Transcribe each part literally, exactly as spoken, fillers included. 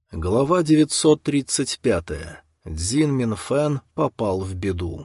Глава девятьсот тридцать пятая. Цзин Минфэн попал в беду.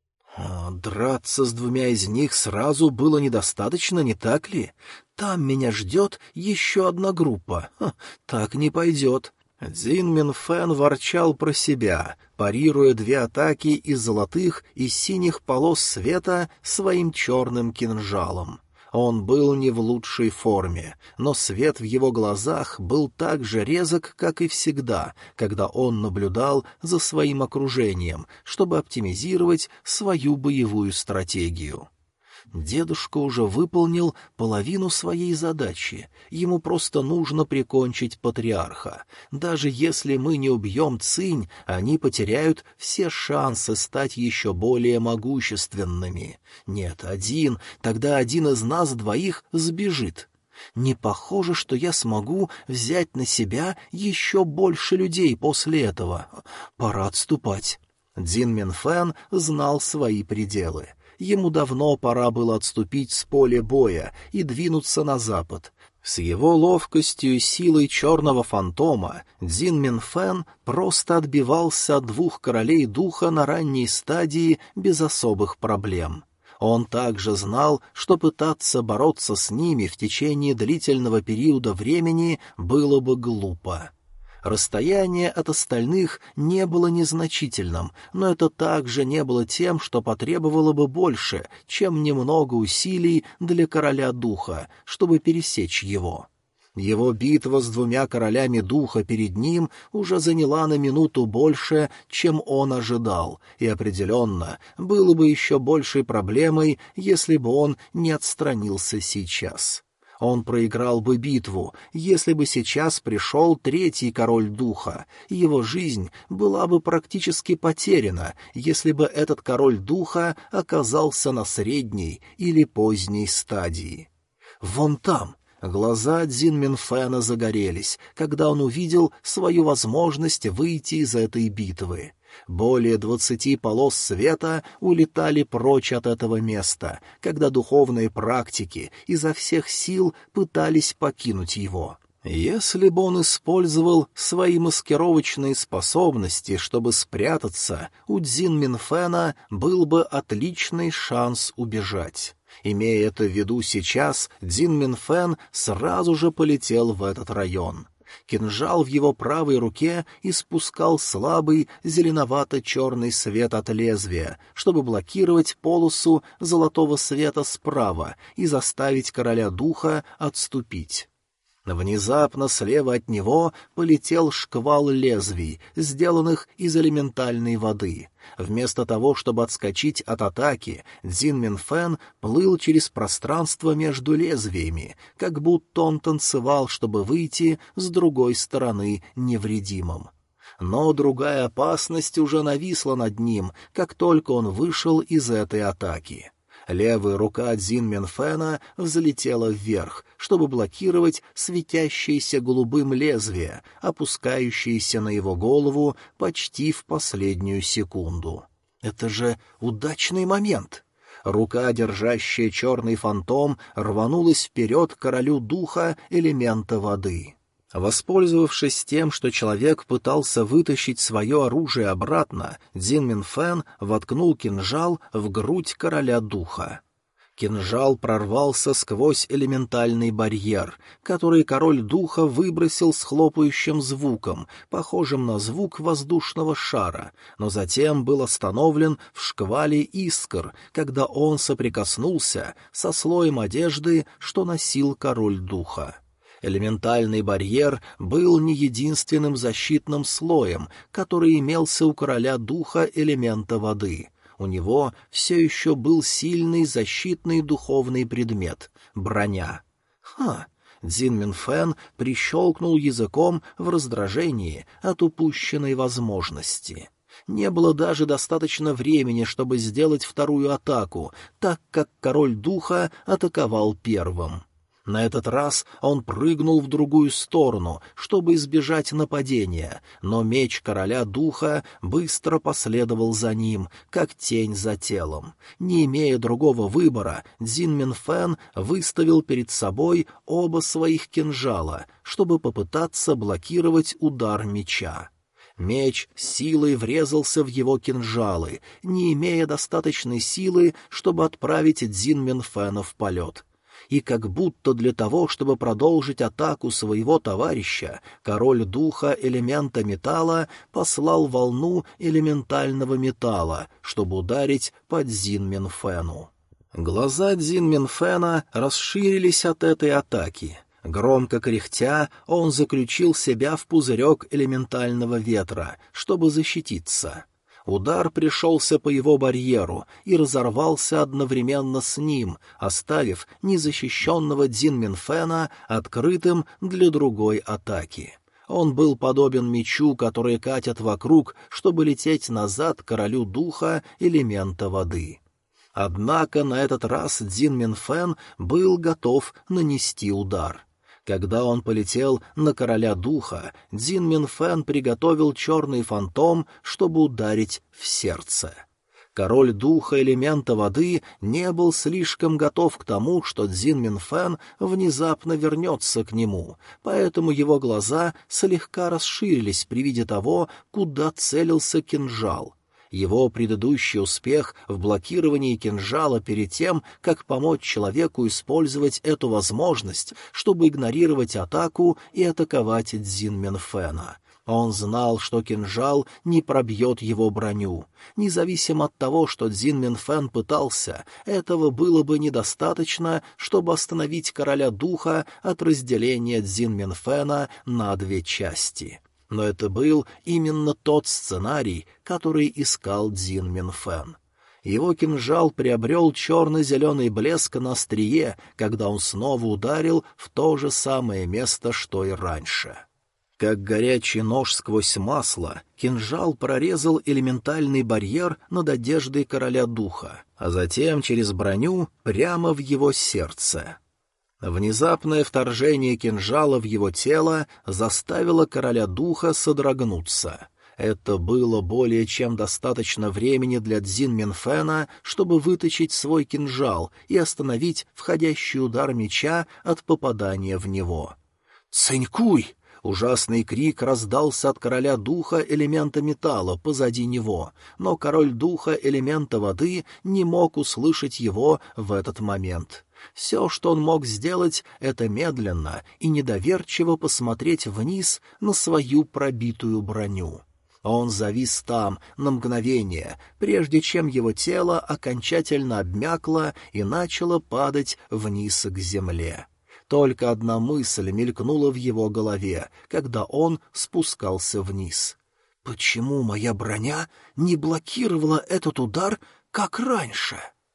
О, драться с двумя из них сразу было недостаточно, не так ли? Там меня ждет еще одна группа. Ха, так не пойдет. Цзин Минфэн ворчал про себя, парируя две атаки из золотых и синих полос света своим черным кинжалом. Он был не в лучшей форме, но свет в его глазах был так же резок, как и всегда, когда он наблюдал за своим окружением, чтобы оптимизировать свою боевую стратегию. Дедушка уже выполнил половину своей задачи. Ему просто нужно прикончить патриарха. Даже если мы не убьем Цинь, они потеряют все шансы стать еще более могущественными. Нет, один, тогда один из нас двоих сбежит. Не похоже, что я смогу взять на себя еще больше людей после этого. Пора отступать. Цзин Минфэн знал свои пределы. Ему давно пора было отступить с поля боя и двинуться на запад. С его ловкостью и силой черного фантома Цзин Минфэн просто отбивался от двух королей духа на ранней стадии без особых проблем. Он также знал, что пытаться бороться с ними в течение длительного периода времени было бы глупо. Расстояние от остальных не было незначительным, но это также не было тем, что потребовало бы больше, чем немного усилий для короля духа, чтобы пересечь его. Его битва с двумя королями духа перед ним уже заняла на минуту больше, чем он ожидал, и определенно было бы еще большей проблемой, если бы он не отстранился сейчас. Он проиграл бы битву, если бы сейчас пришел третий король духа, и его жизнь была бы практически потеряна, если бы этот король духа оказался на средней или поздней стадии. Вон там глаза Цзин Минфэна загорелись, когда он увидел свою возможность выйти из этой битвы. Более двадцати полос света улетали прочь от этого места, когда духовные практики изо всех сил пытались покинуть его. Если бы он использовал свои маскировочные способности, чтобы спрятаться, у Цзин Минфэна был бы отличный шанс убежать. Имея это в виду сейчас, Цзин Минфэн сразу же полетел в этот район. Кинжал в его правой руке испускал слабый зеленовато-черный свет от лезвия, чтобы блокировать полосу золотого света справа и заставить короля духа отступить. Внезапно слева от него полетел шквал лезвий, сделанных из элементальной воды. Вместо того, чтобы отскочить от атаки, Цзин Минфэн плыл через пространство между лезвиями, как будто он танцевал, чтобы выйти с другой стороны невредимым. Но другая опасность уже нависла над ним, как только он вышел из этой атаки. Левая рука Цзин Минфэна взлетела вверх, чтобы блокировать светящееся голубым лезвие, опускающееся на его голову почти в последнюю секунду. Это же удачный момент! Рука, держащая черный фантом, рванулась вперед к королю духа элемента воды. Воспользовавшись тем, что человек пытался вытащить свое оружие обратно, Цзин Минфэн воткнул кинжал в грудь короля духа. Кинжал прорвался сквозь элементальный барьер, который король духа выбросил с хлопающим звуком, похожим на звук воздушного шара, но затем был остановлен в шквале искр, когда он соприкоснулся со слоем одежды, что носил король духа. Элементальный барьер был не единственным защитным слоем, который имелся у короля духа элемента воды. У него все еще был сильный защитный духовный предмет — броня. Ха! Цзин Минфэн прищелкнул языком в раздражении от упущенной возможности. Не было даже достаточно времени, чтобы сделать вторую атаку, так как король духа атаковал первым. На этот раз он прыгнул в другую сторону, чтобы избежать нападения, но меч короля духа быстро последовал за ним, как тень за телом. Не имея другого выбора, Цзин Минфэн выставил перед собой оба своих кинжала, чтобы попытаться блокировать удар меча. Меч силой врезался в его кинжалы, не имея достаточной силы, чтобы отправить Цзин Минфэна в полет. И как будто для того, чтобы продолжить атаку своего товарища, король духа элемента металла послал волну элементального металла, чтобы ударить по Цзин Минфэну. Глаза Цзин Минфэна расширились от этой атаки. Громко кряхтя, он заключил себя в пузырек элементального ветра, чтобы защититься. Удар пришелся по его барьеру и разорвался одновременно с ним, оставив незащищенного Цзин Минфэна открытым для другой атаки. Он был подобен мечу, который катят вокруг, чтобы лететь назад королю духа элемента воды. Однако на этот раз Цзин Минфэн был готов нанести удар. Когда он полетел на короля духа, Цзин Минфэн приготовил черный фантом, чтобы ударить в сердце. Король духа элемента воды не был слишком готов к тому, что Цзин Минфэн внезапно вернется к нему, поэтому его глаза слегка расширились при виде того, куда целился кинжал. Его предыдущий успех в блокировании кинжала перед тем, как помочь человеку использовать эту возможность, чтобы игнорировать атаку и атаковать Цзин Минфэна. Он знал, что кинжал не пробьет его броню. Независимо от того, что Цзин Минфэн пытался, этого было бы недостаточно, чтобы остановить короля духа от разделения Цзин Минфэна на две части. Но это был именно тот сценарий, который искал Цзин Минфэн. Его кинжал приобрел черно-зеленый блеск на острие, когда он снова ударил в то же самое место, что и раньше. Как горячий нож сквозь масло, кинжал прорезал элементальный барьер над одеждой короля духа, а затем через броню прямо в его сердце. Внезапное вторжение кинжала в его тело заставило короля духа содрогнуться. Это было более чем достаточно времени для Цзин Минфэна, чтобы вытащить свой кинжал и остановить входящий удар меча от попадания в него. «Цинькуй!» Ужасный крик раздался от короля духа элемента металла позади него, но король духа элемента воды не мог услышать его в этот момент. Все, что он мог сделать, это медленно и недоверчиво посмотреть вниз на свою пробитую броню. Он завис там на мгновение, прежде чем его тело окончательно обмякло и начало падать вниз к земле. Только одна мысль мелькнула в его голове, когда он спускался вниз. «Почему моя броня не блокировала этот удар, как раньше?»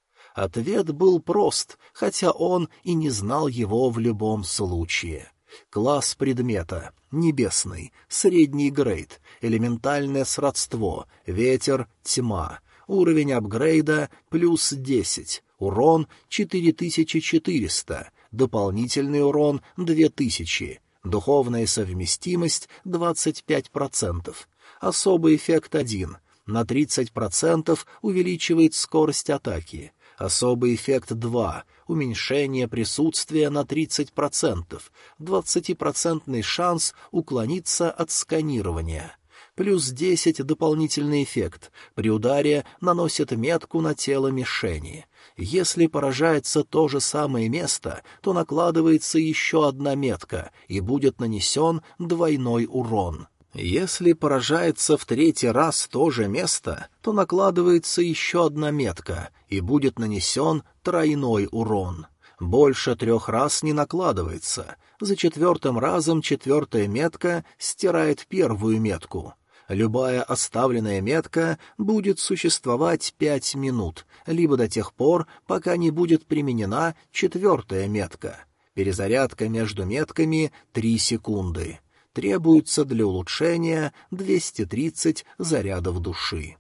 Ответ был прост, хотя он и не знал его в любом случае. Класс предмета — небесный, средний грейд, элементальное сродство, ветер, тьма. Уровень апгрейда — плюс десять, урон — четыре тысячи четыреста, дополнительный урон — две тысячи, духовная совместимость — двадцать пять процентов, особый эффект один, на тридцать процентов увеличивает скорость атаки, особый эффект два, уменьшение присутствия на тридцать процентов, двадцатипроцентный шанс уклониться от сканирования. Плюс десять дополнительный эффект. При ударе наносит метку на тело мишени. Если поражается то же самое место, то накладывается еще одна метка, и будет нанесен двойной урон. Если поражается в третий раз то же место, то накладывается еще одна метка, и будет нанесен тройной урон. Больше трех раз не накладывается. За четвертым разом четвертая метка стирает первую метку. Любая оставленная метка будет существовать пять минут, либо до тех пор, пока не будет применена четвертая метка. Перезарядка между метками — три секунды. Требуется для улучшения двести тридцать зарядов души.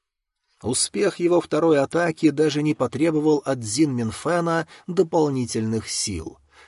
Успех его второй атаки даже не потребовал от Цзин Минфэна дополнительных сил.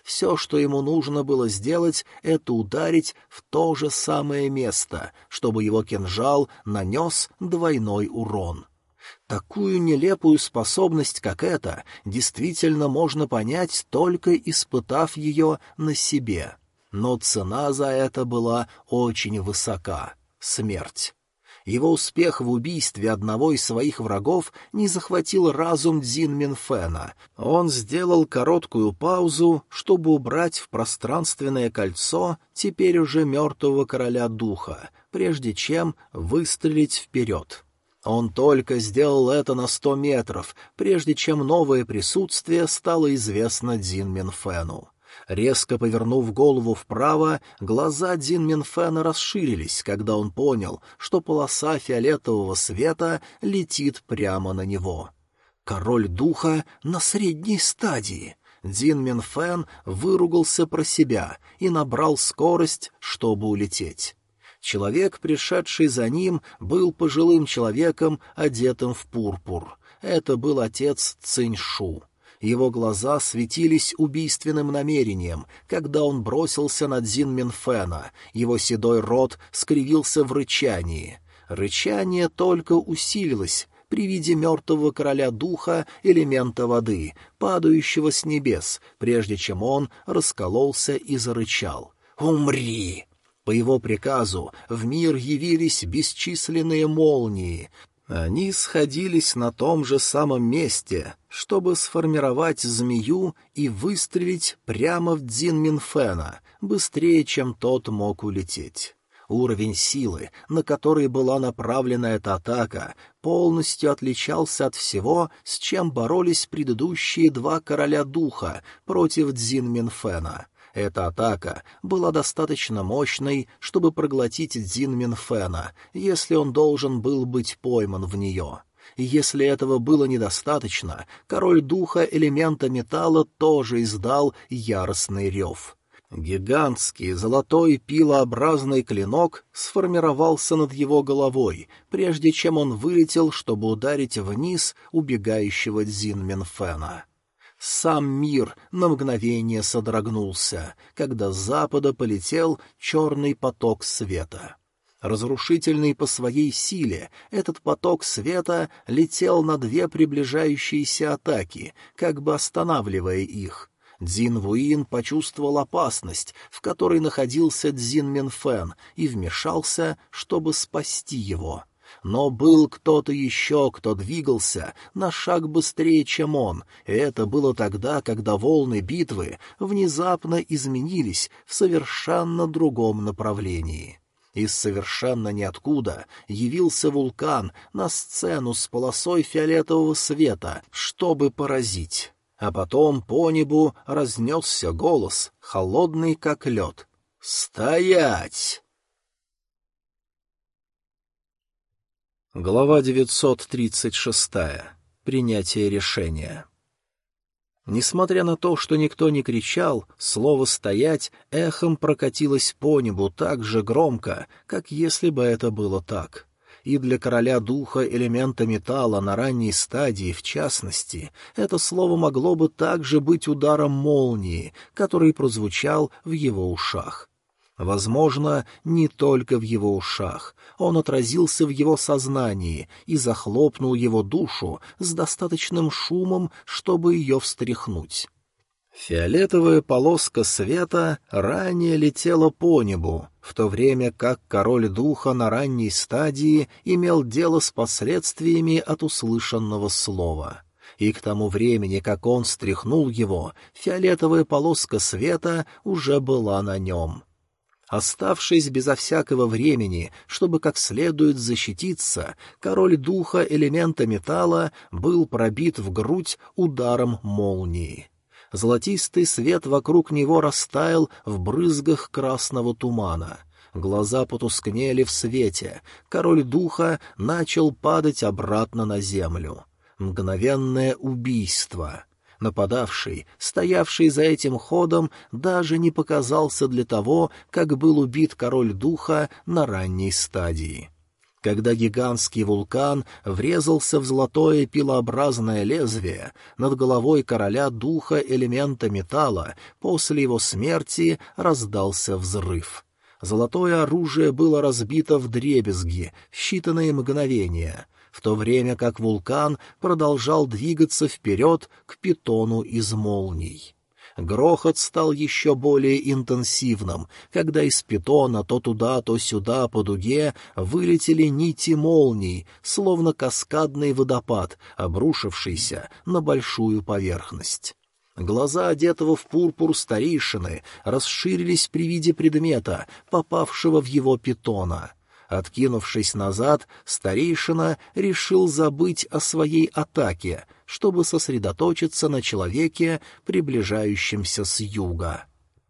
Все, что ему нужно было сделать, это ударить в то же самое место, чтобы его кинжал нанес двойной урон. Такую нелепую способность, как эта, действительно можно понять, только испытав ее на себе. Но цена за это была очень высока — смерть. Его успех в убийстве одного из своих врагов не захватил разум Цзин Минфэна. Он сделал короткую паузу, чтобы убрать в пространственное кольцо теперь уже мертвого короля духа, прежде чем выстрелить вперед. Он только сделал это на сто метров, прежде чем новое присутствие стало известно Цзин Минфэну. Резко повернув голову вправо, глаза Цзин Минфэна расширились, когда он понял, что полоса фиолетового света летит прямо на него. Король духа на средней стадии. Цзин Минфэн выругался про себя и набрал скорость, чтобы улететь. Человек, пришедший за ним, был пожилым человеком, одетым в пурпур. Это был отец Циньшу. Его глаза светились убийственным намерением, когда он бросился на Цзин Минфэна. Его седой рот скривился в рычании. Рычание только усилилось при виде мертвого короля духа элемента воды, падающего с небес, прежде чем он раскололся и зарычал. «Умри!» По его приказу в мир явились бесчисленные молнии. Они сходились на том же самом месте, чтобы сформировать змею и выстрелить прямо в Цзин Минфэна, быстрее, чем тот мог улететь. Уровень силы, на который была направлена эта атака, полностью отличался от всего, с чем боролись предыдущие два короля духа против Цзин Минфэна. Эта атака была достаточно мощной, чтобы проглотить Цзин Минфэна, если он должен был быть пойман в нее. И если этого было недостаточно, король духа элемента металла тоже издал яростный рев. Гигантский золотой пилообразный клинок сформировался над его головой, прежде чем он вылетел, чтобы ударить вниз убегающего Цзин Минфэна. Сам мир на мгновение содрогнулся, когда с запада полетел черный поток света. Разрушительный по своей силе, этот поток света летел на две приближающиеся атаки, как бы останавливая их. Цзин Вуин почувствовал опасность, в которой находился Цзин Минфэн, и вмешался, чтобы спасти его. Но был кто-то еще, кто двигался на шаг быстрее, чем он, и это было тогда, когда волны битвы внезапно изменились в совершенно другом направлении. Из совершенно ниоткуда явился вулкан на сцену с полосой фиолетового света, чтобы поразить. А потом по небу разнесся голос, холодный как лед. «Стоять!» Глава девятьсот тридцать шесть. Принятие решения. Несмотря на то, что никто не кричал, слово «стоять» эхом прокатилось по небу так же громко, как если бы это было так. И для короля духа элемента металла на ранней стадии, в частности, это слово могло бы также быть ударом молнии, который прозвучал в его ушах. Возможно, не только в его ушах. Он отразился в его сознании и захлопнул его душу с достаточным шумом, чтобы ее встряхнуть. Фиолетовая полоска света ранее летела по небу, в то время как король духа на ранней стадии имел дело с последствиями от услышанного слова. И к тому времени, как он стряхнул его, фиолетовая полоска света уже была на нем. Оставшись безо всякого времени, чтобы как следует защититься, король духа элемента металла был пробит в грудь ударом молнии. Золотистый свет вокруг него растаял в брызгах красного тумана. Глаза потускнели в свете, король духа начал падать обратно на землю. Мгновенное убийство. Нападавший, стоявший за этим ходом, даже не показался для того, как был убит король духа на ранней стадии. Когда гигантский вулкан врезался в золотое пилообразное лезвие над головой короля духа элемента металла, после его смерти раздался взрыв. Золотое оружие было разбито вдребезги в считанные мгновения, в то время как вулкан продолжал двигаться вперед к питону из молний. Грохот стал еще более интенсивным, когда из питона то туда, то сюда по дуге вылетели нити молний, словно каскадный водопад, обрушившийся на большую поверхность. Глаза одетого в пурпур старейшины расширились при виде предмета, попавшего в его питона. Откинувшись назад, старейшина решил забыть о своей атаке, чтобы сосредоточиться на человеке, приближающемся с юга.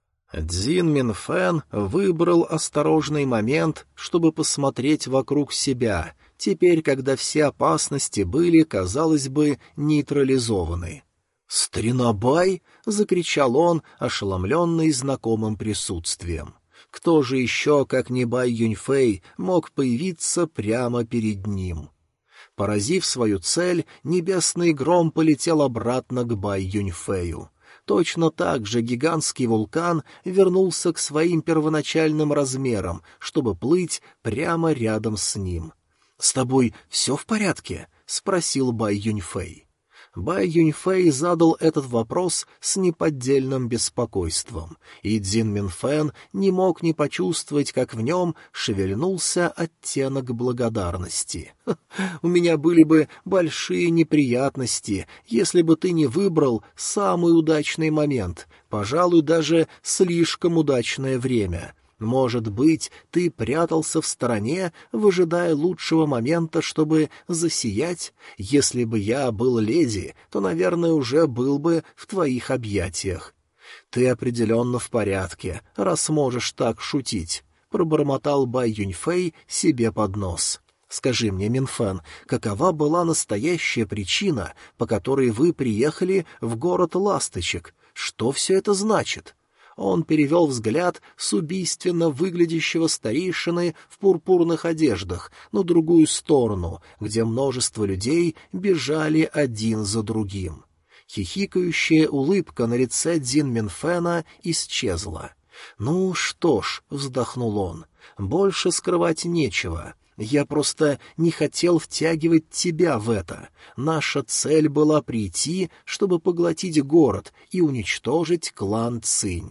Цзин Минфэн выбрал осторожный момент, чтобы посмотреть вокруг себя, теперь, когда все опасности были, казалось бы, нейтрализованы. «Старинабай!» — закричал он, ошеломленный знакомым присутствием. Кто же еще, как не Бай Юньфэй, мог появиться прямо перед ним? Поразив свою цель, небесный гром полетел обратно к Бай Юньфэю. Точно так же гигантский вулкан вернулся к своим первоначальным размерам, чтобы плыть прямо рядом с ним. «С тобой все в порядке?» — спросил Бай Юньфэй. Бай Юньфэй задал этот вопрос с неподдельным беспокойством, и Цзин Минфэн не мог не почувствовать, как в нем шевельнулся оттенок благодарности. «У меня были бы большие неприятности, если бы ты не выбрал самый удачный момент, пожалуй, даже слишком удачное время». Может быть, ты прятался в стороне, выжидая лучшего момента, чтобы засиять? Если бы я был леди, то, наверное, уже был бы в твоих объятиях. Ты определенно в порядке, раз можешь так шутить, — пробормотал Бай Юньфэй себе под нос. Скажи мне, Минфэн, какова была настоящая причина, по которой вы приехали в город Ласточек? Что все это значит? Он перевел взгляд с убийственно выглядящего старейшины в пурпурных одеждах на другую сторону, где множество людей бежали один за другим. Хихикающая улыбка на лице Цзин Минфэна исчезла. «Ну что ж», — вздохнул он, — «больше скрывать нечего». Я просто не хотел втягивать тебя в это. Наша цель была прийти, чтобы поглотить город и уничтожить клан Цинь».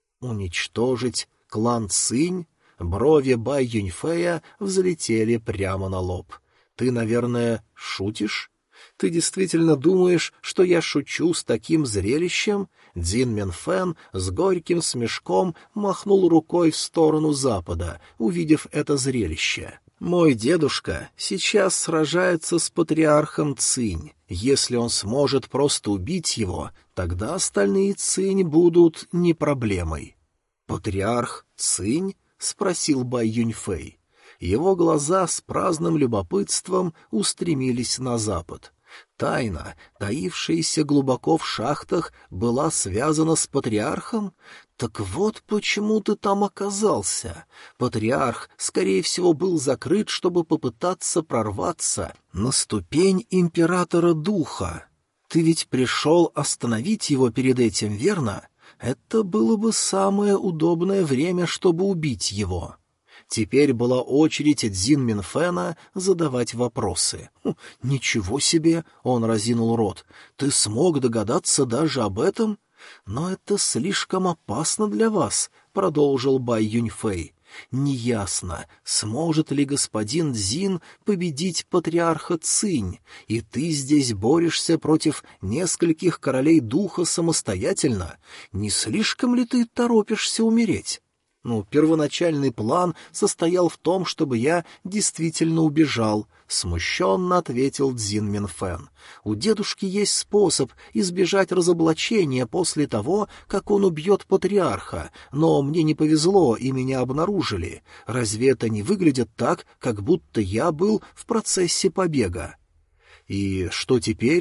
«Уничтожить клан Цинь?» Брови Бай Юньфэя взлетели прямо на лоб. «Ты, наверное, шутишь? Ты действительно думаешь, что я шучу с таким зрелищем?» Цзин Минфэн с горьким смешком махнул рукой в сторону запада, увидев это зрелище. «Мой дедушка сейчас сражается с патриархом Цинь. Если он сможет просто убить его, тогда остальные Цинь будут не проблемой». «Патриарх Цинь?» — спросил Бай Юньфэй. Его глаза с праздным любопытством устремились на запад. Тайна, таившаяся глубоко в шахтах, была связана с патриархом? Так вот почему ты там оказался. Патриарх, скорее всего, был закрыт, чтобы попытаться прорваться на ступень императора духа. Ты ведь пришел остановить его перед этим, верно? Это было бы самое удобное время, чтобы убить его». Теперь была очередь Цзин Минфэна задавать вопросы. «Хм, «Ничего себе!» — он разинул рот. «Ты смог догадаться даже об этом? Но это слишком опасно для вас», — продолжил Бай Юньфэй. «Неясно, сможет ли господин Цзин победить патриарха Цинь, и ты здесь борешься против нескольких королей духа самостоятельно. Не слишком ли ты торопишься умереть?» «Ну, первоначальный план состоял в том, чтобы я действительно убежал», — смущенно ответил Цзин Минфэн. «У дедушки есть способ избежать разоблачения после того, как он убьет патриарха, но мне не повезло, и меня обнаружили. Разве это не выглядит так, как будто я был в процессе побега?» «И что теперь?»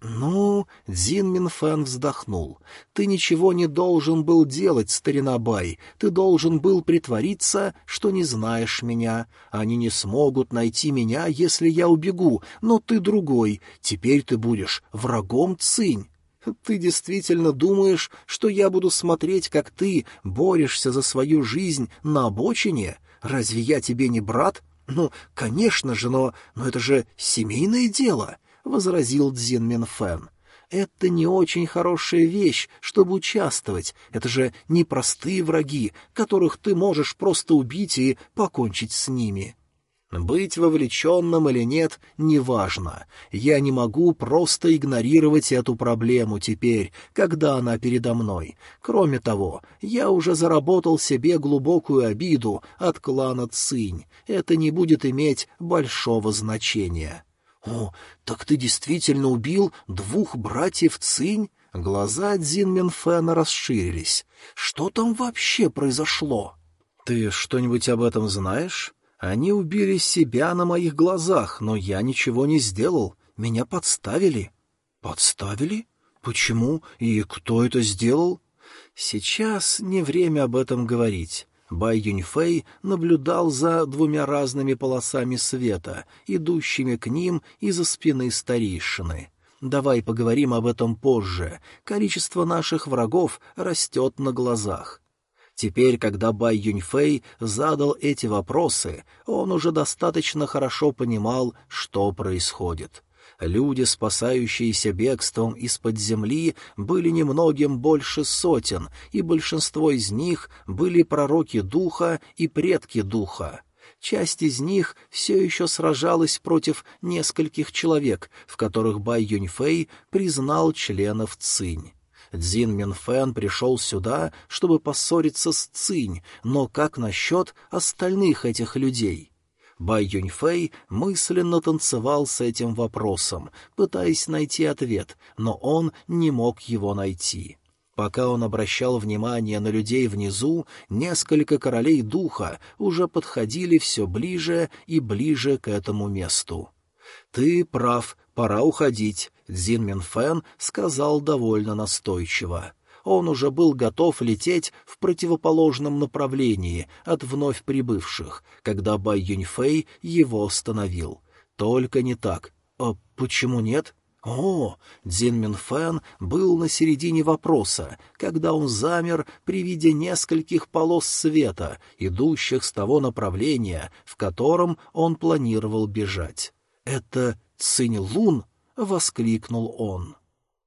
«Ну...» — Дзин Минфэн вздохнул. «Ты ничего не должен был делать, старина Бай. Ты должен был притвориться, что не знаешь меня. Они не смогут найти меня, если я убегу, но ты другой. Теперь ты будешь врагом Цинь». «Ты действительно думаешь, что я буду смотреть, как ты борешься за свою жизнь на обочине? Разве я тебе не брат? Ну, конечно же, но... но это же семейное дело!» — возразил Цзин Минфэн. «Это не очень хорошая вещь, чтобы участвовать. Это же не простые враги, которых ты можешь просто убить и покончить с ними». Быть вовлеченным или нет, неважно. Я не могу просто игнорировать эту проблему теперь, когда она передо мной. Кроме того, я уже заработал себе глубокую обиду от клана Цинь. Это не будет иметь большого значения. «О, так ты действительно убил двух братьев Цинь?» Глаза Цзин Минфэна расширились. «Что там вообще произошло?» «Ты что-нибудь об этом знаешь?» «Они убили себя на моих глазах, но я ничего не сделал. Меня подставили». «Подставили? Почему? И кто это сделал?» «Сейчас не время об этом говорить». Бай Юньфэй наблюдал за двумя разными полосами света, идущими к ним из-за спины старейшины. «Давай поговорим об этом позже. Количество наших врагов растет на глазах». Теперь, когда Бай Юньфэй задал эти вопросы, он уже достаточно хорошо понимал, что происходит. Люди, спасающиеся бегством из-под земли, были немногим больше сотен, и большинство из них были пророки духа и предки духа. Часть из них все еще сражалась против нескольких человек, в которых Бай Юньфэй признал членов Цинь. Цзин Минфэн пришел сюда, чтобы поссориться с Цинь, но как насчет остальных этих людей? Бай Юньфэй мысленно танцевал с этим вопросом, пытаясь найти ответ, но он не мог его найти. Пока он обращал внимание на людей внизу, несколько королей духа уже подходили все ближе и ближе к этому месту. «Ты прав, пора уходить», — Цзин Минфэн сказал довольно настойчиво. Он уже был готов лететь в противоположном направлении от вновь прибывших, когда Бай Юньфэй его остановил. «Только не так». «А почему нет?» О, Цзин Минфэн был на середине вопроса, когда он замер при виде нескольких полос света, идущих с того направления, в котором он планировал бежать. «Это Цинь-Лун?» — воскликнул он.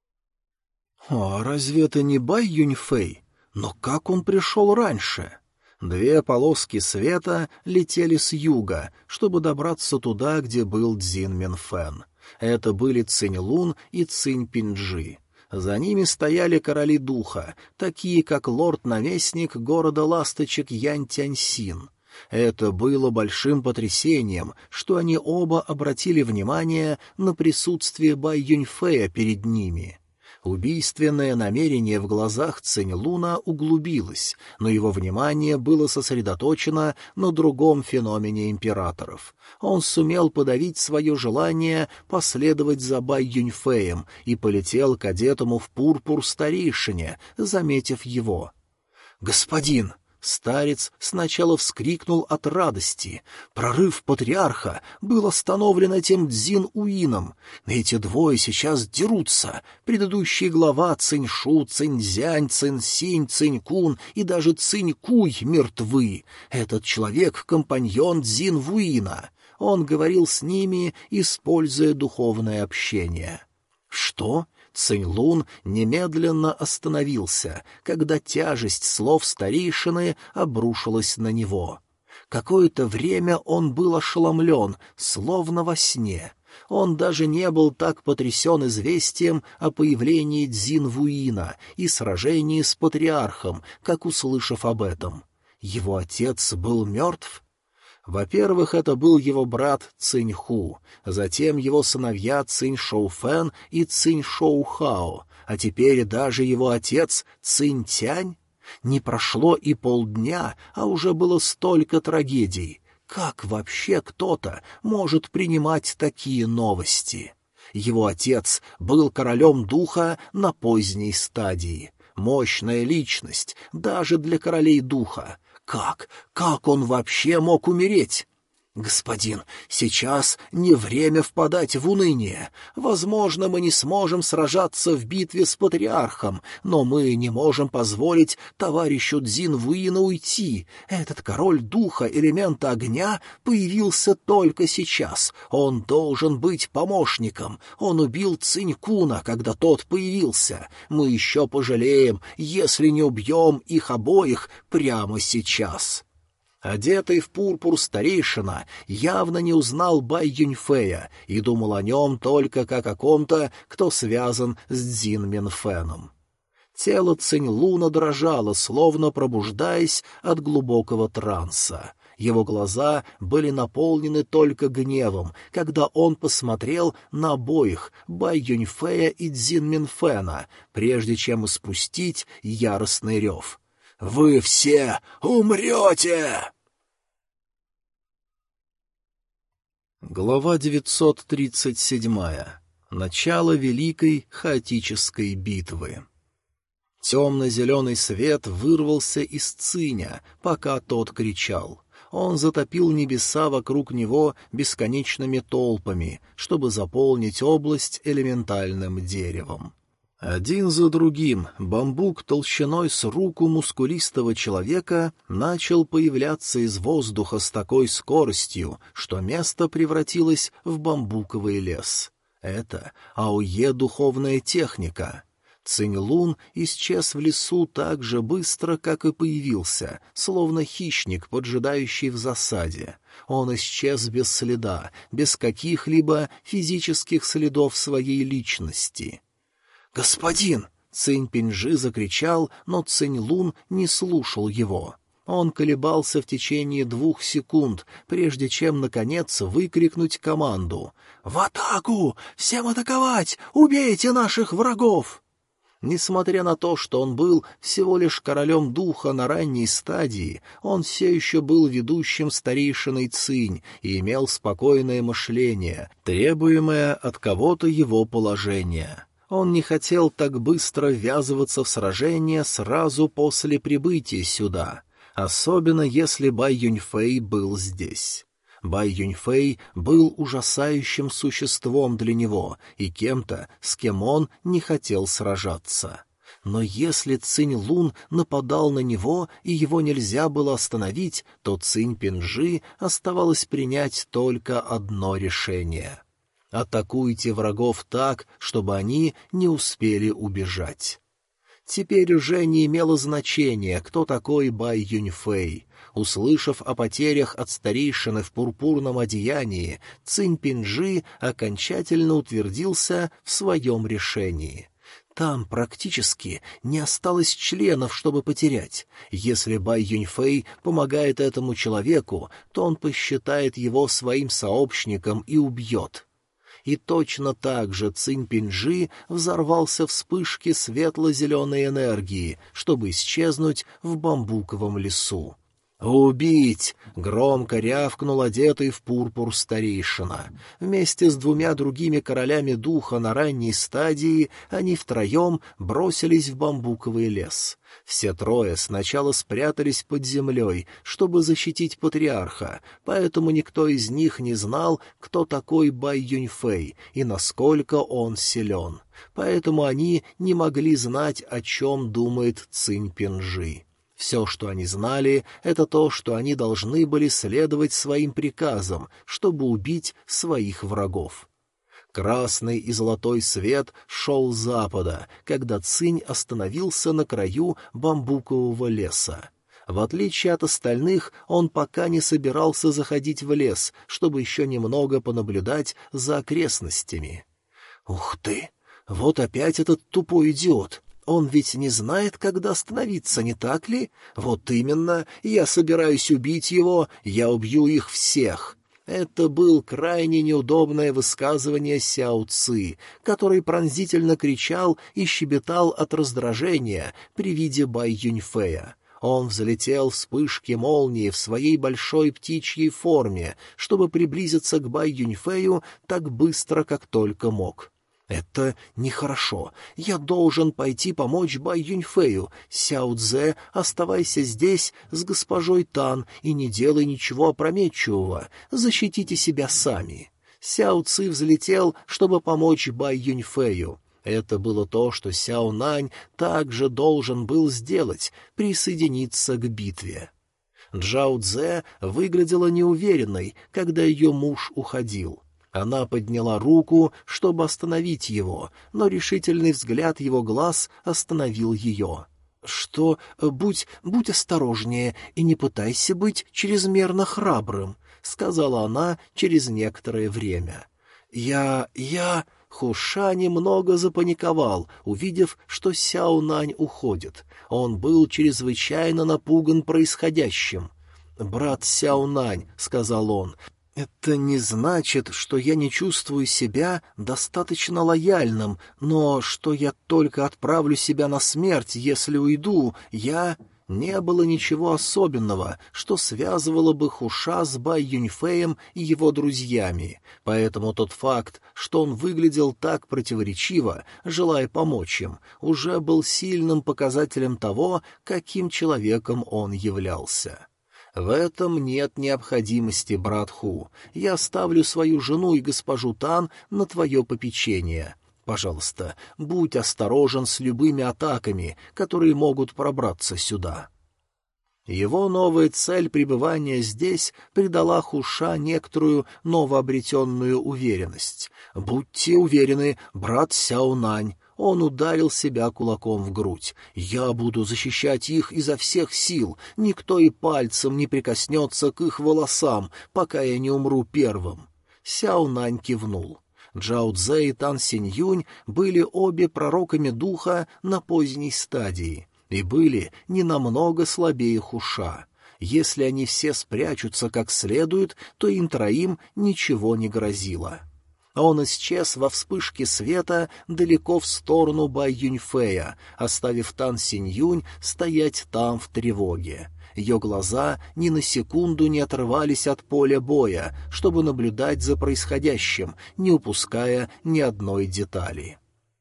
«О, разве это не Бай Юньфэй? Но как он пришел раньше?» Две полоски света летели с юга, чтобы добраться туда, где был Цзин Минфэн. Это были Цинь-Лун и Цинь-Пинджи. За ними стояли короли духа, такие как лорд-наместник города ласточек Янь-Тяньсин. Это было большим потрясением, что они оба обратили внимание на присутствие Бай Юньфэя перед ними. Убийственное намерение в глазах Цинь-Луна углубилось, но его внимание было сосредоточено на другом феномене императоров. Он сумел подавить свое желание последовать за Бай Юньфэем и полетел к одетому в пурпур старейшине, заметив его. «Господин!» Старец сначала вскрикнул от радости. Прорыв патриарха был остановлен этим Цзин-Уином. Эти двое сейчас дерутся. Предыдущий глава Цинь-Шу, Цинь-Зянь, Цинь-Синь, Цинь-Кун и даже Цинь-Куй мертвы. Этот человек — компаньон Цзин-Уина. Он говорил с ними, используя духовное общение. «Что?» Цинь-Лун немедленно остановился, когда тяжесть слов старейшины обрушилась на него. Какое-то время он был ошеломлен, словно во сне. Он даже не был так потрясен известием о появлении Цзин-Вуина и сражении с патриархом, как услышав об этом. Его отец был мертв? Во-первых, это был его брат Цинь-Ху, затем его сыновья Цинь-Шоу-Фэн и Цинь-Шоу-Хао, а теперь даже его отец Цинь-Тянь? Не прошло и полдня, а уже было столько трагедий. Как вообще кто-то может принимать такие новости? Его отец был королем духа на поздней стадии. Мощная личность, даже для королей духа. Как? Как он вообще мог умереть? «Господин, сейчас не время впадать в уныние. Возможно, мы не сможем сражаться в битве с патриархом, но мы не можем позволить товарищу Цзин Вуина уйти. Этот король духа элемента огня появился только сейчас. Он должен быть помощником. Он убил Цинь-куна, когда тот появился. Мы еще пожалеем, если не убьем их обоих прямо сейчас». Одетый в пурпур старейшина явно не узнал Бай Юньфэя и думал о нем только как о ком-то, кто связан с Цзин Минфэном. Тело Цинь-Луна дрожало, словно пробуждаясь от глубокого транса. Его глаза были наполнены только гневом, когда он посмотрел на обоих, Бай Юньфэя и Цзин Минфэна, прежде чем испустить яростный рев. «Вы все умрете!» Глава девятьсот тридцать семь. Начало Великой хаотической битвы. Темно-зеленый свет вырвался из Циня, пока тот кричал. Он затопил небеса вокруг него бесконечными толпами, чтобы заполнить область элементальным деревом. Один за другим бамбук толщиной с руку мускулистого человека начал появляться из воздуха с такой скоростью, что место превратилось в бамбуковый лес. Это Аое духовная техника. Цинь-Лун исчез в лесу так же быстро, как и появился, словно хищник, поджидающий в засаде. Он исчез без следа, без каких-либо физических следов своей личности. «Господин!» — Цинь-Пинжи закричал, но Цинь-Лун не слушал его. Он колебался в течение двух секунд, прежде чем, наконец, выкрикнуть команду. «В атаку! Всем атаковать! Убейте наших врагов!» Несмотря на то, что он был всего лишь королем духа на ранней стадии, он все еще был ведущим старейшиной Цинь и имел спокойное мышление, требуемое от кого-то его положения. Он не хотел так быстро ввязываться в сражение сразу после прибытия сюда, особенно если Бай Юньфэй был здесь. Бай Юньфэй был ужасающим существом для него и кем-то, с кем он не хотел сражаться. Но если Цинь-Лун нападал на него и его нельзя было остановить, то Цинь-Пинжи оставалось принять только одно решение — атакуйте врагов так, чтобы они не успели убежать. Теперь уже не имело значения, кто такой Бай Юньфэй. Услышав о потерях от старейшины в пурпурном одеянии, Цинь-Пинжи окончательно утвердился в своем решении. Там практически не осталось членов, чтобы потерять. Если Бай Юньфэй помогает этому человеку, то он посчитает его своим сообщником и убьет. И точно так же Цинь-Пинжи взорвался вспышки светло-зеленой энергии, чтобы исчезнуть в бамбуковом лесу. «Убить!» — громко рявкнул одетый в пурпур старейшина. Вместе с двумя другими королями духа на ранней стадии они втроем бросились в бамбуковый лес. Все трое сначала спрятались под землей, чтобы защитить патриарха, поэтому никто из них не знал, кто такой Бай Юньфэй и насколько он силен. Поэтому они не могли знать, о чем думает Цинь-Пинжи. Все, что они знали, это то, что они должны были следовать своим приказам, чтобы убить своих врагов. Красный и золотой свет шел с запада, когда Цинь остановился на краю бамбукового леса. В отличие от остальных, он пока не собирался заходить в лес, чтобы еще немного понаблюдать за окрестностями. «Ух ты! Вот опять этот тупой идиот! Он ведь не знает, когда остановиться, не так ли? Вот именно, я собираюсь убить его, я убью их всех». Это был крайне неудобное высказывание Сяо Ци, который пронзительно кричал и щебетал от раздражения при виде Бай Юньфэя. Он взлетел вспышки молнии в своей большой птичьей форме, чтобы приблизиться к Бай Юньфэю так быстро, как только мог. «Это нехорошо. Я должен пойти помочь Бай Юньфэю. Сяо Цзэ, оставайся здесь с госпожой Тан и не делай ничего опрометчивого. Защитите себя сами». Сяо Ци взлетел, чтобы помочь Бай Юньфэю. Это было то, что Сяо Нань также должен был сделать — присоединиться к битве. Джао Цзэ выглядела неуверенной, когда ее муж уходил. Она подняла руку, чтобы остановить его, но решительный взгляд его глаз остановил ее. «Что? Будь, будь осторожнее и не пытайся быть чрезмерно храбрым», — сказала она через некоторое время. «Я... я...» Хуша немного запаниковал, увидев, что Сяо Нань уходит. Он был чрезвычайно напуган происходящим. «Брат Сяо Нань», — сказал он, — «это не значит, что я не чувствую себя достаточно лояльным, но что я только отправлю себя на смерть, если уйду, я...» Не было ничего особенного, что связывало бы Хуша с Бай Юньфэем и его друзьями, поэтому тот факт, что он выглядел так противоречиво, желая помочь им, уже был сильным показателем того, каким человеком он являлся. «В этом нет необходимости, брат Ху. Я оставлю свою жену и госпожу Тан на твое попечение. Пожалуйста, будь осторожен с любыми атаками, которые могут пробраться сюда». Его новая цель пребывания здесь придала Хуша некоторую новообретенную уверенность. «Будьте уверены, брат Сяо Нань». Он ударил себя кулаком в грудь. «Я буду защищать их изо всех сил. Никто и пальцем не прикоснется к их волосам, пока я не умру первым». Сяо Нань кивнул. Джао Цзэ и Тан Синьюнь были обе пророками духа на поздней стадии и были не намного слабее Хуша. Если они все спрячутся как следует, то им троим ничего не грозило. Он исчез во вспышке света далеко в сторону Бай Юньфэя, оставив Тан Синьюнь стоять там в тревоге. Ее глаза ни на секунду не отрывались от поля боя, чтобы наблюдать за происходящим, не упуская ни одной детали.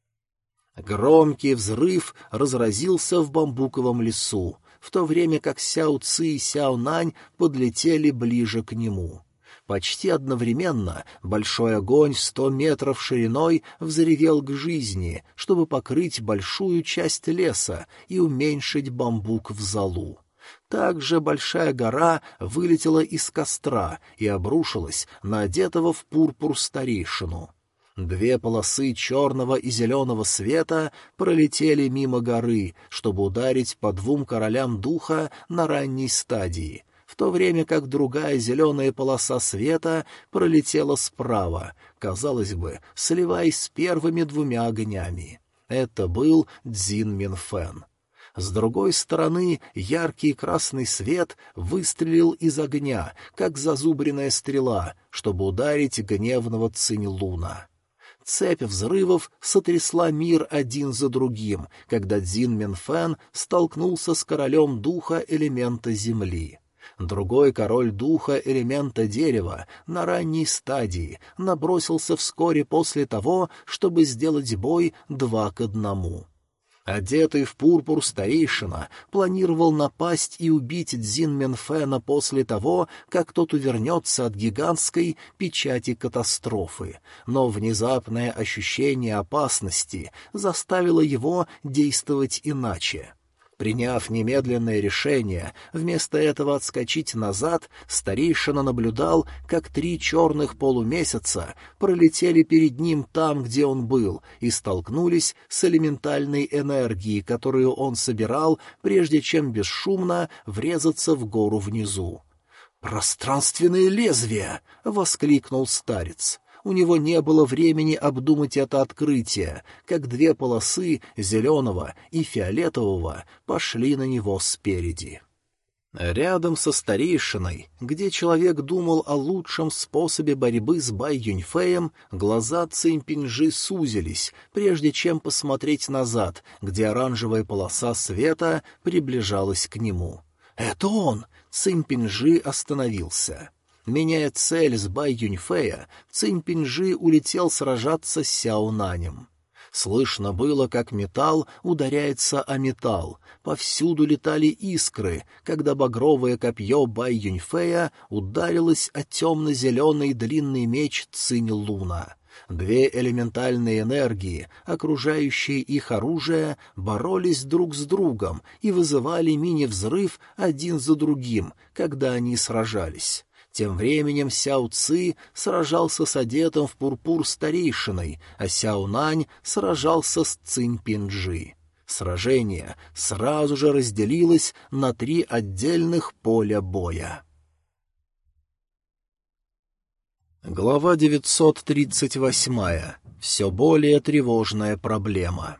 Громкий взрыв разразился в бамбуковом лесу, в то время как Сяо Ци и Сяо Нань подлетели ближе к нему. Почти одновременно большой огонь в сто метров шириной взревел к жизни, чтобы покрыть большую часть леса и уменьшить бамбук в золу. Также большая гора вылетела из костра и обрушилась на одетого в пурпур старейшину. Две полосы черного и зеленого света пролетели мимо горы, чтобы ударить по двум королям духа на ранней стадии, в то время как другая зеленая полоса света пролетела справа, казалось бы, сливаясь с первыми двумя огнями. Это был Цзин Минфэн. С другой стороны яркий красный свет выстрелил из огня, как зазубренная стрела, чтобы ударить гневного Цинь-Луна. Цепь взрывов сотрясла мир один за другим, когда Цзин Минфэн столкнулся с королем духа элемента земли. Другой король духа элемента дерева на ранней стадии набросился вскоре после того, чтобы сделать бой два к одному. Одетый в пурпур старейшина планировал напасть и убить Цзин Минфэна после того, как тот увернется от гигантской печати катастрофы, но внезапное ощущение опасности заставило его действовать иначе. Приняв немедленное решение, вместо этого отскочить назад, старейшина наблюдал, как три черных полумесяца пролетели перед ним там, где он был, и столкнулись с элементальной энергией, которую он собирал, прежде чем бесшумно врезаться в гору внизу. «Пространственные лезвия!» — воскликнул старец. У него не было времени обдумать это открытие, как две полосы зеленого и фиолетового пошли на него спереди. Рядом со старейшиной, где человек думал о лучшем способе борьбы с Бай Юньфэем, глаза Цинь-Пинжи сузились, прежде чем посмотреть назад, где оранжевая полоса света приближалась к нему. «Это он!» — Цинь-Пинжи остановился. Меняя цель с Бай Юньфэя, Цинь-Пинжи улетел сражаться с Сяо Нанем. Слышно было, как металл ударяется о металл. Повсюду летали искры, когда багровое копье Бай Юньфэя ударилось о темно-зеленый длинный меч Цинь-Луна. Две элементальные энергии, окружающие их оружие, боролись друг с другом и вызывали мини-взрыв один за другим, когда они сражались. Тем временем Сяо Ци сражался с одетым в пурпур старейшиной, а Сяо Нань сражался с Цинь-Пинжи. Сражение сразу же разделилось на три отдельных поля боя. Глава девятьсот тридцать восемь. Все более тревожная проблема.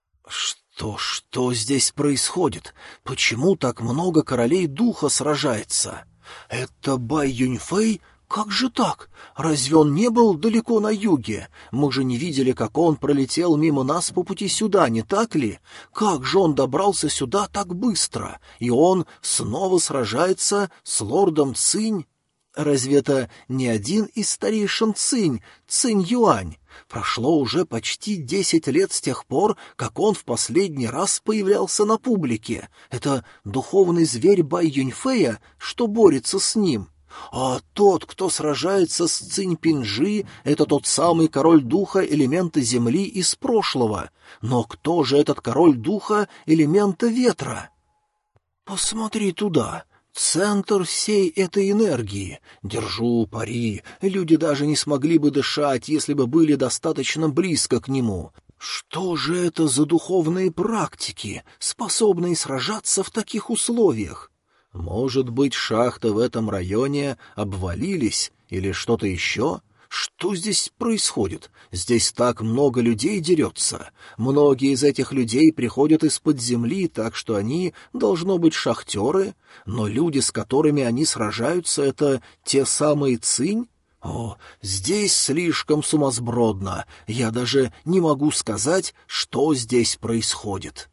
Что, что здесь происходит? Почему так много королей духа сражается? «Это Бай Юньфэй? Как же так? Разве он не был далеко на юге? Мы же не видели, как он пролетел мимо нас по пути сюда, не так ли? Как же он добрался сюда так быстро? И он снова сражается с лордом Цинь? Разве это не один из старейшин Цинь, Цинь-Юань? Прошло уже почти десять лет с тех пор, как он в последний раз появлялся на публике. Это духовный зверь Бай Юньфэя, что борется с ним. А тот, кто сражается с Цинь-Пинжи, это тот самый король духа элемента земли из прошлого. Но кто же этот король духа элемента ветра? Посмотри туда. Центр всей этой энергии. Держу пари, люди даже не смогли бы дышать, если бы были достаточно близко к нему. Что же это за духовные практики, способные сражаться в таких условиях? Может быть, шахты в этом районе обвалились или что-то еще? Что здесь происходит? Здесь так много людей дерется. Многие из этих людей приходят из-под земли, так что они, должно быть, шахтеры. Но люди, с которыми они сражаются, это те самые Цинь? О, здесь слишком сумасбродно. Я даже не могу сказать, что здесь происходит.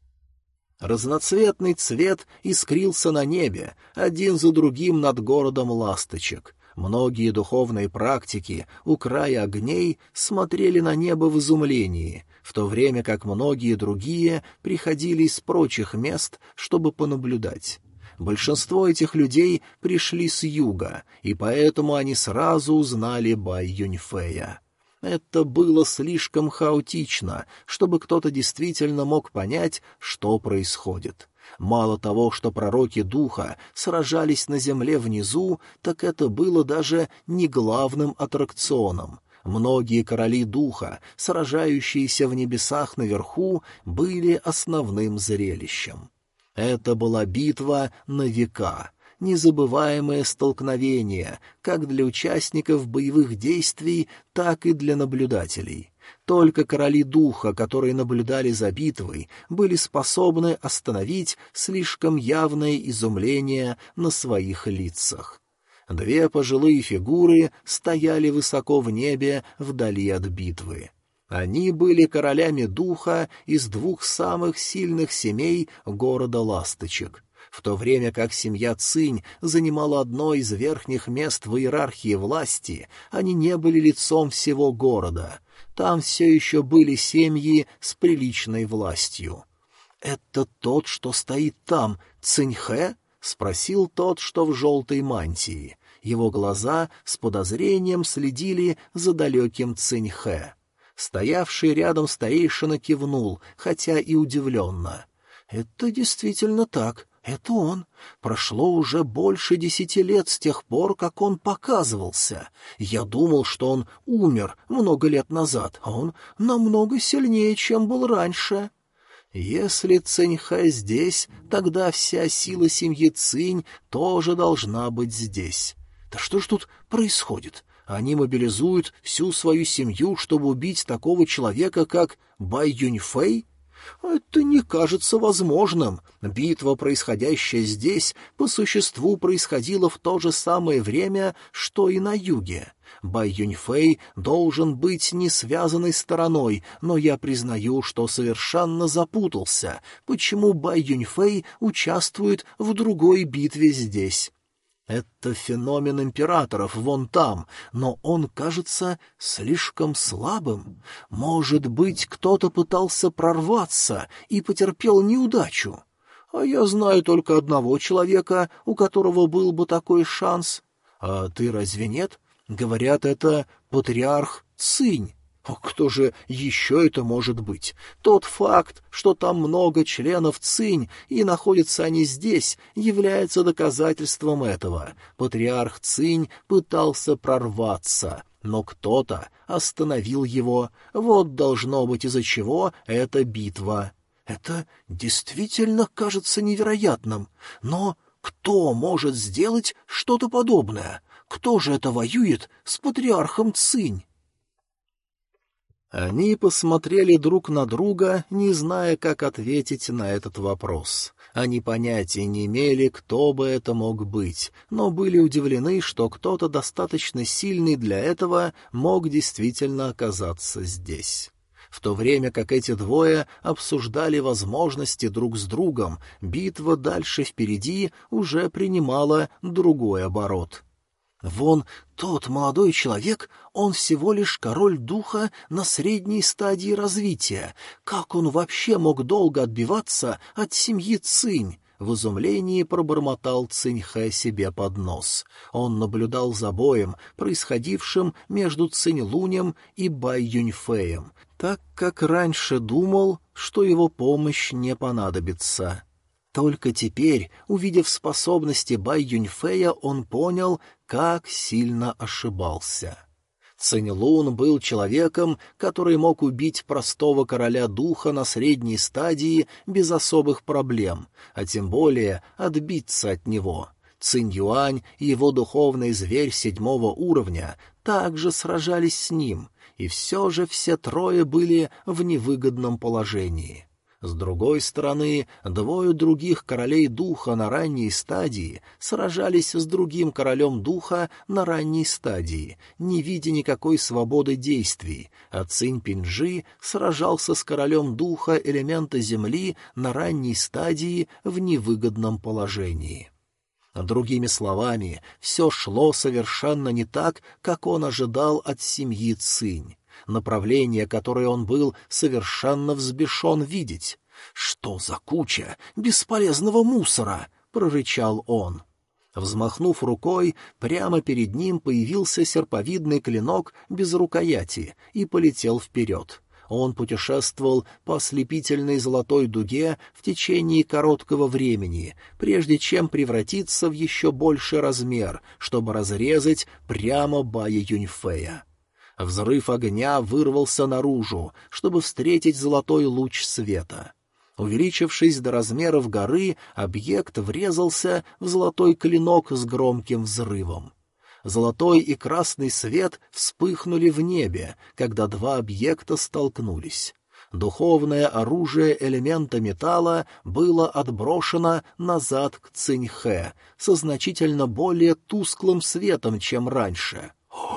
Разноцветный цвет искрился на небе, один за другим над городом ласточек. Многие духовные практики у края огней смотрели на небо в изумлении, в то время как многие другие приходили из прочих мест, чтобы понаблюдать. Большинство этих людей пришли с юга, и поэтому они сразу узнали Бай Юньфэя. Это было слишком хаотично, чтобы кто-то действительно мог понять, что происходит. Мало того, что пророки духа сражались на земле внизу, так это было даже не главным аттракционом. Многие короли духа, сражающиеся в небесах наверху, были основным зрелищем. Это была битва на века, незабываемое столкновение как для участников боевых действий, так и для наблюдателей. Только короли духа, которые наблюдали за битвой, были способны остановить слишком явное изумление на своих лицах. Две пожилые фигуры стояли высоко в небе вдали от битвы. Они были королями духа из двух самых сильных семей города Ласточек. В то время как семья Цинь занимала одно из верхних мест в иерархии власти, они не были лицом всего города. Там все еще были семьи с приличной властью. «Это тот, что стоит там, Циньхэ?» — спросил тот, что в желтой мантии. Его глаза с подозрением следили за далеким Циньхэ. Стоявший рядом старейшина кивнул, хотя и удивленно. «Это действительно так. Это он. Прошло уже больше десяти лет с тех пор, как он показывался. Я думал, что он умер много лет назад, а он намного сильнее, чем был раньше». Если Циньхэ здесь, тогда вся сила семьи Цинь тоже должна быть здесь. Да что ж тут происходит? Они мобилизуют всю свою семью, чтобы убить такого человека, как Бай Юньфэй? Это не кажется возможным. Битва, происходящая здесь, по существу происходила в то же самое время, что и на юге. Бай Юньфэй должен быть не связанной стороной, но я признаю, что совершенно запутался, почему Бай Юньфэй участвует в другой битве здесь. Это феномен императоров вон там, но он кажется слишком слабым. Может быть, кто-то пытался прорваться и потерпел неудачу. А я знаю только одного человека, у которого был бы такой шанс. А ты разве нет? Говорят, это патриарх Цинь. О, кто же еще это может быть? Тот факт, что там много членов Цинь, и находятся они здесь, является доказательством этого. Патриарх Цинь пытался прорваться, но кто-то остановил его. Вот должно быть, из-за чего эта битва. Это действительно кажется невероятным. Но кто может сделать что-то подобное? Кто же это воюет с патриархом Цинь? Они посмотрели друг на друга, не зная, как ответить на этот вопрос. Они понятия не имели, кто бы это мог быть, но были удивлены, что кто-то достаточно сильный для этого мог действительно оказаться здесь. В то время как эти двое обсуждали возможности друг с другом, битва дальше впереди уже принимала другой оборот. Вон тот молодой человек, он всего лишь король духа на средней стадии развития. Как он вообще мог долго отбиваться от семьи Цинь? В изумлении пробормотал Циньхэ себе под нос. Он наблюдал за боем, происходившим между Цинь-Лунем и Бай Юньфэем, так как раньше думал, что его помощь не понадобится. Только теперь, увидев способности Бай Юньфэя, он понял, как сильно ошибался. Цинь-Лун был человеком, который мог убить простого короля духа на средней стадии без особых проблем, а тем более отбиться от него. Цинь-Юань и его духовный зверь седьмого уровня также сражались с ним, и все же все трое были в невыгодном положении. С другой стороны, двое других королей духа на ранней стадии сражались с другим королем духа на ранней стадии, не видя никакой свободы действий, а Цинь-Пинджи сражался с королем духа элемента земли на ранней стадии в невыгодном положении. Другими словами, все шло совершенно не так, как он ожидал от семьи Цинь. Направление, которое он был совершенно взбешен видеть. «Что за куча бесполезного мусора?» — прорычал он. Взмахнув рукой, прямо перед ним появился серповидный клинок без рукояти и полетел вперед. Он путешествовал по ослепительной золотой дуге в течение короткого времени, прежде чем превратиться в еще больший размер, чтобы разрезать прямо Бая Юньфэя. Взрыв огня вырвался наружу, чтобы встретить золотой луч света. Увеличившись до размеров горы, объект врезался в золотой клинок с громким взрывом. Золотой и красный свет вспыхнули в небе, когда два объекта столкнулись. Духовное оружие элемента металла было отброшено назад к Циньхэ со значительно более тусклым светом, чем раньше.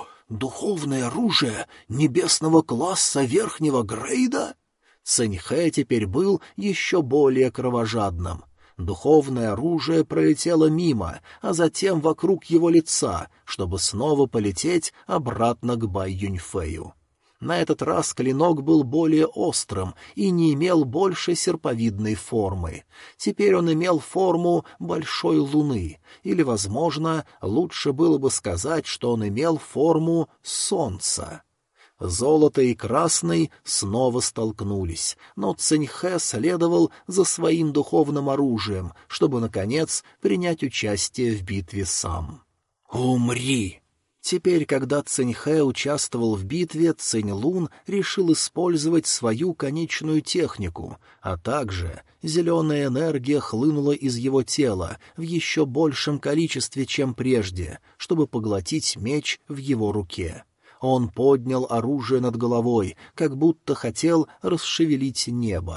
«Духовное оружие небесного класса верхнего грейда?» Циньхэ теперь был еще более кровожадным. Духовное оружие пролетело мимо, а затем вокруг его лица, чтобы снова полететь обратно к Бай Юньфэю. На этот раз клинок был более острым и не имел больше серповидной формы. Теперь он имел форму большой луны, или, возможно, лучше было бы сказать, что он имел форму солнца. Золото и красный снова столкнулись, но Циньхэ следовал за своим духовным оружием, чтобы, наконец, принять участие в битве сам. «Умри!» Теперь, когда Циньхэ участвовал в битве, Цинь-Лун решил использовать свою конечную технику, а также зеленая энергия хлынула из его тела в еще большем количестве, чем прежде, чтобы поглотить меч в его руке. Он поднял оружие над головой, как будто хотел расшевелить небо.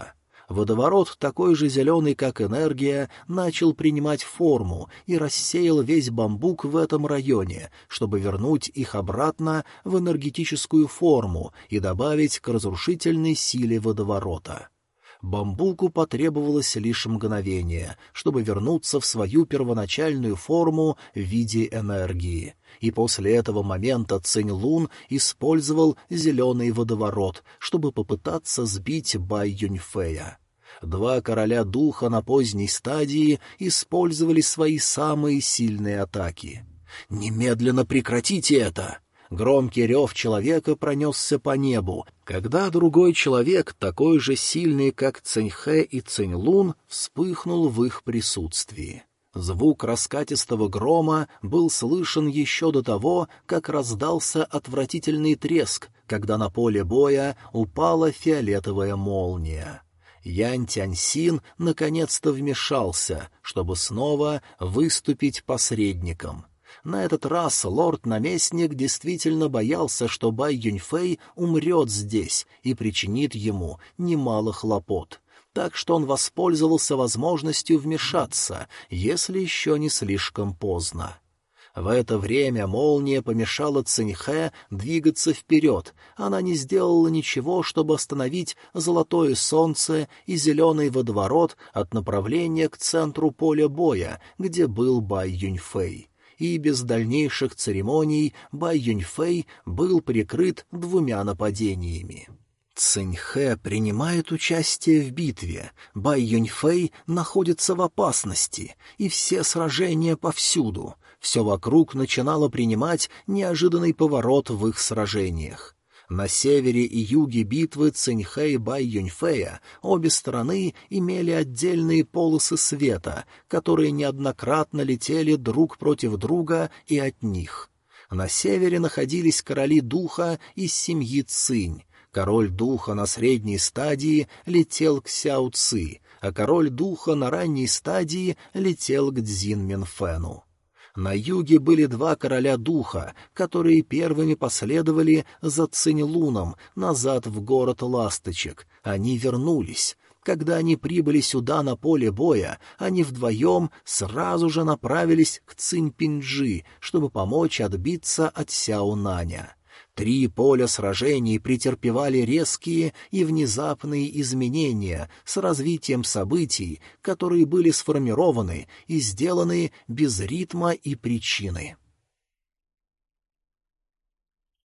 Водоворот, такой же зеленый, как энергия, начал принимать форму и рассеял весь бамбук в этом районе, чтобы вернуть их обратно в энергетическую форму и добавить к разрушительной силе водоворота. Бамбуку потребовалось лишь мгновение, чтобы вернуться в свою первоначальную форму в виде энергии. И после этого момента Цинь-Лун использовал зеленый водоворот, чтобы попытаться сбить Бай Юньфэя. Два короля духа на поздней стадии использовали свои самые сильные атаки. «Немедленно прекратите это!» Громкий рев человека пронесся по небу, когда другой человек, такой же сильный, как Циньхэ и Цинь-Лун, вспыхнул в их присутствии. Звук раскатистого грома был слышен еще до того, как раздался отвратительный треск, когда на поле боя упала фиолетовая молния. Янь Тяньсин наконец-то вмешался, чтобы снова выступить посредником. На этот раз лорд-наместник действительно боялся, что Бай Юньфэй умрет здесь и причинит ему немало хлопот. Так что он воспользовался возможностью вмешаться, если еще не слишком поздно. В это время молния помешала Циньхэ двигаться вперед. Она не сделала ничего, чтобы остановить золотое солнце и зеленый водоворот от направления к центру поля боя, где был Бай Юньфэй. И без дальнейших церемоний Бай Юньфэй был прикрыт двумя нападениями. Циньхэ принимает участие в битве, Бай Юньфэй находится в опасности, и все сражения повсюду. Все вокруг начинало принимать неожиданный поворот в их сражениях. На севере и юге битвы Циньхэ и Бай Юньфэя обе стороны имели отдельные полосы света, которые неоднократно летели друг против друга и от них. На севере находились короли духа из семьи Цинь. Король духа на средней стадии летел к Сяо Ци, а король духа на ранней стадии летел к Цзин Минфэну. На юге были два короля духа, которые первыми последовали за Цинь-Луном назад в город Ласточек. Они вернулись. Когда они прибыли сюда на поле боя, они вдвоем сразу же направились к Цинь-Пинджи, чтобы помочь отбиться от Сяо-Наня. Три поля сражений претерпевали резкие и внезапные изменения с развитием событий, которые были сформированы и сделаны без ритма и причины.